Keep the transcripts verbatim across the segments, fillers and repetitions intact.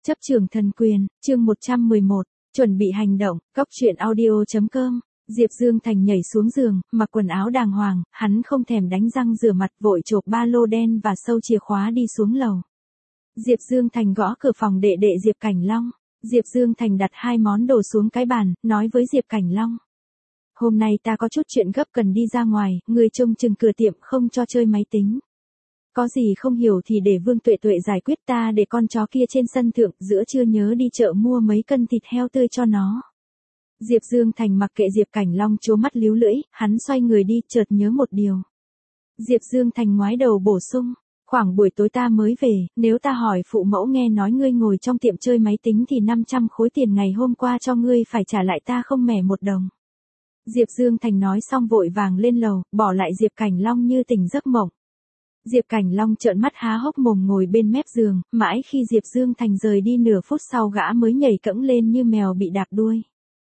Chấp trường thần quyền, chương một trăm mười một, chuẩn bị hành động, góc truyện audio.com. Diệp Dương Thành nhảy xuống giường, mặc quần áo đàng hoàng, hắn không thèm đánh răng rửa mặt, vội chộp ba lô đen và sâu chìa khóa đi xuống lầu. Diệp Dương Thành gõ cửa phòng đệ đệ Diệp Cảnh Long. Diệp Dương Thành đặt hai món đồ xuống cái bàn, nói với Diệp Cảnh Long. Hôm nay ta có chút chuyện gấp cần đi ra ngoài, người trông chừng cửa tiệm không cho chơi máy tính. Có gì không hiểu thì để Vương Tuệ Tuệ giải quyết, ta để con chó kia trên sân thượng, giữa trưa nhớ đi chợ mua mấy cân thịt heo tươi cho nó. Diệp Dương Thành mặc kệ Diệp Cảnh Long trố mắt líu lưỡi, hắn xoay người đi, chợt nhớ một điều. Diệp Dương Thành ngoái đầu bổ sung, khoảng buổi tối ta mới về, nếu ta hỏi phụ mẫu nghe nói ngươi ngồi trong tiệm chơi máy tính thì năm trăm khối tiền ngày hôm qua cho ngươi phải trả lại ta không mẻ một đồng. Diệp Dương Thành nói xong vội vàng lên lầu, bỏ lại Diệp Cảnh Long như tỉnh giấc mộng. Diệp Cảnh Long trợn mắt há hốc mồm ngồi bên mép giường, mãi khi Diệp Dương Thành rời đi nửa phút sau gã mới nhảy cẫng lên như mèo bị đạp đuôi.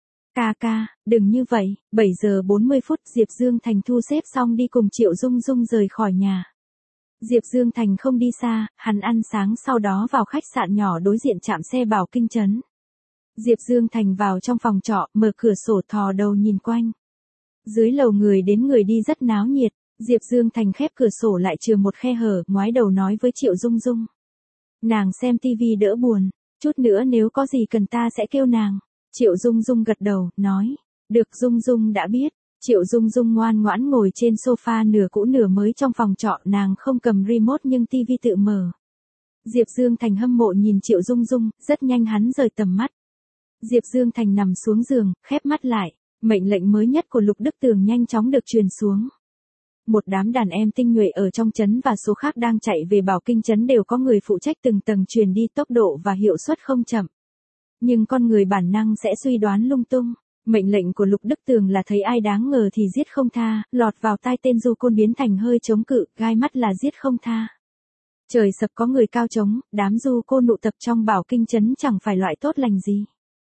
Ca ca, đừng như vậy, bảy giờ bốn mươi phút Diệp Dương Thành thu xếp xong đi cùng Triệu Dung Dung rời khỏi nhà. Diệp Dương Thành không đi xa, hắn ăn sáng sau đó vào khách sạn nhỏ đối diện trạm xe Bảo Kinh Trấn. Diệp Dương Thành vào trong phòng trọ, mở cửa sổ thò đầu nhìn quanh. Dưới lầu người đến người đi rất náo nhiệt. Diệp Dương Thành khép cửa sổ lại chừa một khe hở, ngoái đầu nói với Triệu Dung Dung. Nàng xem tivi đỡ buồn, chút nữa nếu có gì cần ta sẽ kêu nàng. Triệu Dung Dung gật đầu, nói. Được, Dung Dung đã biết. Triệu Dung Dung ngoan ngoãn ngồi trên sofa nửa cũ nửa mới trong phòng trọ, nàng không cầm remote nhưng tivi tự mở. Diệp Dương Thành hâm mộ nhìn Triệu Dung Dung, rất nhanh hắn rời tầm mắt. Diệp Dương Thành nằm xuống giường, khép mắt lại, mệnh lệnh mới nhất của Lục Đức Tường nhanh chóng được truyền xuống. Một đám đàn em tinh nhuệ ở trong trấn và số khác đang chạy về Bảo Kinh trấn đều có người phụ trách từng tầng truyền đi, tốc độ và hiệu suất không chậm. Nhưng con người bản năng sẽ suy đoán lung tung. Mệnh lệnh của Lục Đức Tường là thấy ai đáng ngờ thì giết không tha, lọt vào tai tên du côn biến thành hơi chống cự, gai mắt là giết không tha. Trời sập có người cao trống, đám du côn nụ tập trong Bảo Kinh trấn chẳng phải loại tốt lành gì.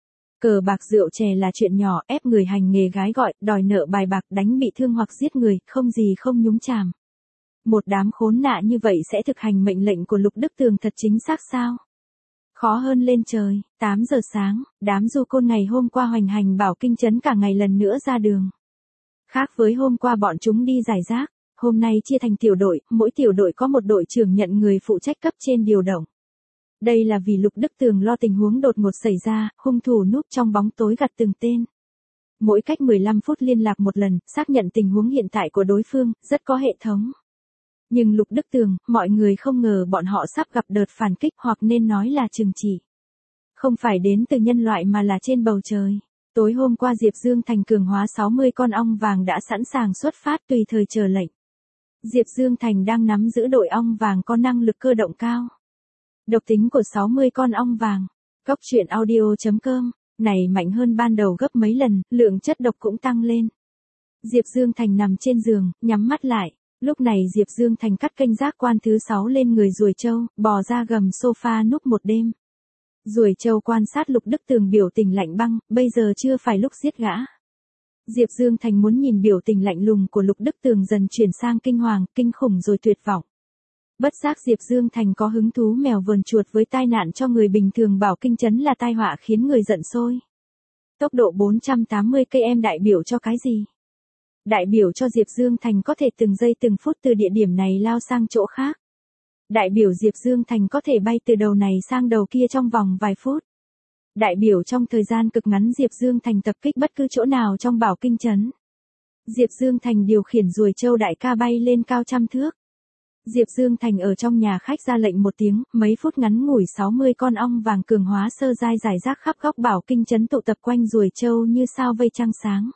Cờ bạc rượu chè là chuyện nhỏ, ép người hành nghề gái gọi, đòi nợ bài bạc, đánh bị thương hoặc giết người, không gì không nhúng chàm. Một đám khốn nạn như vậy sẽ thực hành mệnh lệnh của Lục Đức Tường thật chính xác sao? Khó hơn lên trời. Tám giờ sáng, đám du côn ngày hôm qua hoành hành Bảo Kinh trấn cả ngày lần nữa ra đường. Khác với hôm qua bọn chúng đi giải rác, hôm nay chia thành tiểu đội, mỗi tiểu đội có một đội trưởng nhận người phụ trách cấp trên điều động. Đây là vì Lục Đức Tường lo tình huống đột ngột xảy ra, hung thủ núp trong bóng tối gặt từng tên. Mỗi cách mười lăm phút liên lạc một lần, xác nhận tình huống hiện tại của đối phương, rất có hệ thống. Nhưng Lục Đức Tường, mọi người không ngờ bọn họ sắp gặp đợt phản kích, hoặc nên nói là trừng trị. Không phải đến từ nhân loại mà là trên bầu trời. Tối hôm qua Diệp Dương Thành cường hóa sáu mươi con ong vàng đã sẵn sàng xuất phát tùy thời chờ lệnh. Diệp Dương Thành đang nắm giữ đội ong vàng có năng lực cơ động cao. Độc tính của sáu mươi con ong vàng. Góc truyện audio.com. Này mạnh hơn ban đầu gấp mấy lần, lượng chất độc cũng tăng lên. Diệp Dương Thành nằm trên giường, nhắm mắt lại. Lúc này Diệp Dương Thành cắt kênh giác quan thứ sáu lên người ruồi trâu, bò ra gầm sofa núp một đêm. Ruồi trâu quan sát Lục Đức Tường biểu tình lạnh băng, bây giờ chưa phải lúc giết gã. Diệp Dương Thành muốn nhìn biểu tình lạnh lùng của Lục Đức Tường dần chuyển sang kinh hoàng, kinh khủng rồi tuyệt vọng. Bất giác Diệp Dương Thành có hứng thú mèo vờn chuột với tai nạn cho người bình thường Bảo Kinh trấn là tai họa khiến người giận sôi. Tốc độ bốn trăm tám mươi ki lô mét đại biểu cho cái gì? Đại biểu cho Diệp Dương Thành có thể từng giây từng phút từ địa điểm này lao sang chỗ khác. Đại biểu Diệp Dương Thành có thể bay từ đầu này sang đầu kia trong vòng vài phút. Đại biểu trong thời gian cực ngắn Diệp Dương Thành tập kích bất cứ chỗ nào trong Bảo Kinh trấn. Diệp Dương Thành điều khiển ruồi trâu đại ca bay lên cao trăm thước. Diệp Dương Thành ở trong nhà khách ra lệnh một tiếng, mấy phút ngắn ngủi sáu mươi con ong vàng cường hóa sơ giai rải rác khắp góc Bảo Kinh trấn tụ tập quanh ruồi trâu như sao vây trăng sáng.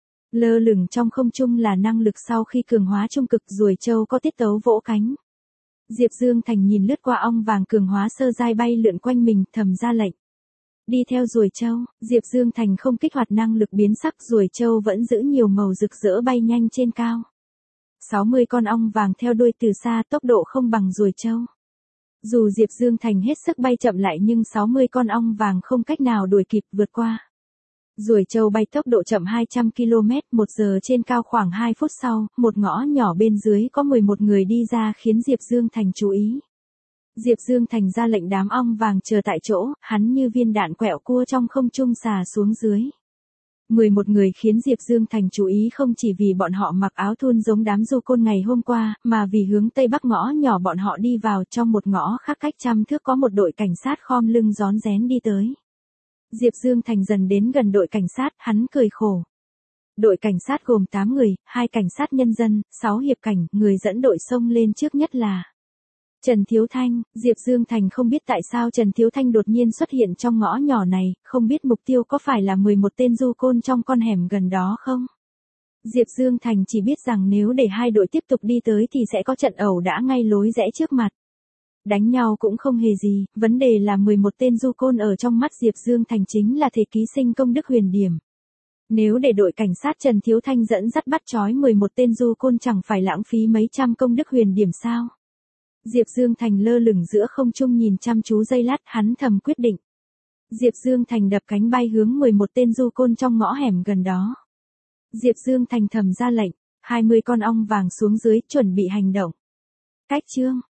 Lơ lửng trong không trung là năng lực sau khi cường hóa trung cực, ruồi trâu có tiết tấu vỗ cánh. Diệp Dương Thành nhìn lướt qua ong vàng cường hóa sơ giai bay lượn quanh mình, thầm ra lệnh. Đi theo ruồi trâu, Diệp Dương Thành không kích hoạt năng lực biến sắc, ruồi trâu vẫn giữ nhiều màu rực rỡ bay nhanh trên cao. sáu mươi con ong vàng theo đuôi từ xa, tốc độ không bằng ruồi trâu. Dù Diệp Dương Thành hết sức bay chậm lại nhưng sáu mươi con ong vàng không cách nào đuổi kịp vượt qua. Ruồi trâu bay tốc độ chậm hai trăm ki lô mét một giờ trên cao khoảng hai phút sau, một ngõ nhỏ bên dưới có mười một người đi ra khiến Diệp Dương Thành chú ý. Diệp Dương Thành ra lệnh đám ong vàng chờ tại chỗ, hắn như viên đạn quẹo cua trong không trung xà xuống dưới. mười một người khiến Diệp Dương Thành chú ý không chỉ vì bọn họ mặc áo thun giống đám du côn ngày hôm qua, mà vì hướng tây bắc ngõ nhỏ bọn họ đi vào trong một ngõ khác cách trăm thước có một đội cảnh sát khom lưng rón rén đi tới. Diệp Dương Thành dần đến gần đội cảnh sát, hắn cười khổ. Đội cảnh sát gồm tám người, hai cảnh sát nhân dân, sáu hiệp cảnh, người dẫn đội xông lên trước nhất là Trần Thiếu Thanh. Diệp Dương Thành không biết tại sao Trần Thiếu Thanh đột nhiên xuất hiện trong ngõ nhỏ này, không biết mục tiêu có phải là mười một tên du côn trong con hẻm gần đó không? Diệp Dương Thành chỉ biết rằng nếu để hai đội tiếp tục đi tới thì sẽ có trận ẩu đả ngay lối rẽ trước mặt. Đánh nhau cũng không hề gì, vấn đề là mười một tên du côn ở trong mắt Diệp Dương Thành chính là thể ký sinh công đức huyền điểm. Nếu để đội cảnh sát Trần Thiếu Thanh dẫn dắt bắt trói mười một tên du côn chẳng phải lãng phí mấy trăm công đức huyền điểm sao? Diệp Dương Thành lơ lửng giữa không trung nhìn chăm chú giây lát, hắn thầm quyết định. Diệp Dương Thành đập cánh bay hướng mười một tên du côn trong ngõ hẻm gần đó. Diệp Dương Thành thầm ra lệnh, hai mươi con ong vàng xuống dưới, chuẩn bị hành động. Cách chương